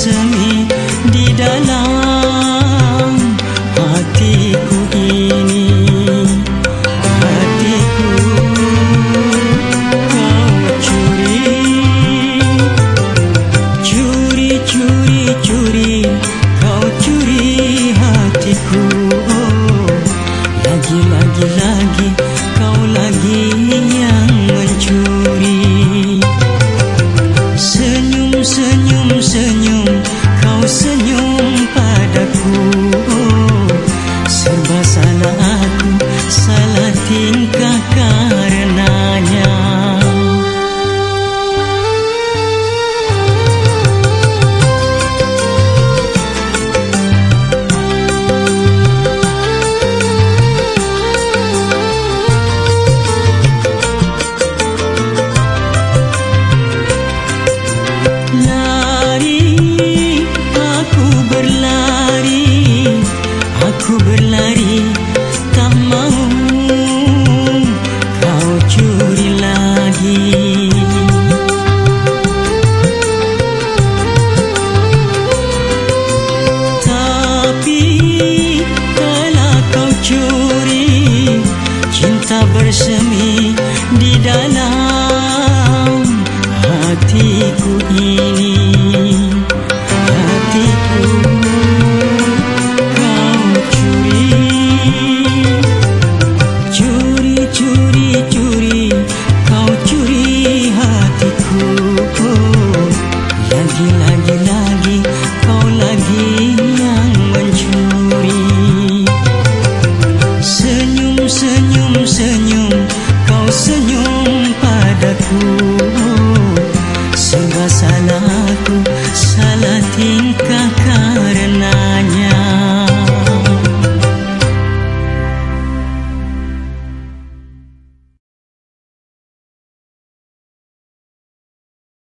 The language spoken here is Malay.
bersemi di dalam hatiku ini. Hatiku kau curi, curi, curi, curi, kau curi hatiku. Lagi, lagi, lagi, kau lagi yang mencuri. Senyum, senyum, senyum, kau senyum padaku. Serba salah aku, salah tingkah karenanya. Aku berlari, tak mau kau curi lagi. Tapi kalau kau curi cinta bersemi di dalam hatiku ini. Hatiku lagi-lagi kau lagi yang mencuri. Senyum, senyum, senyum, kau senyum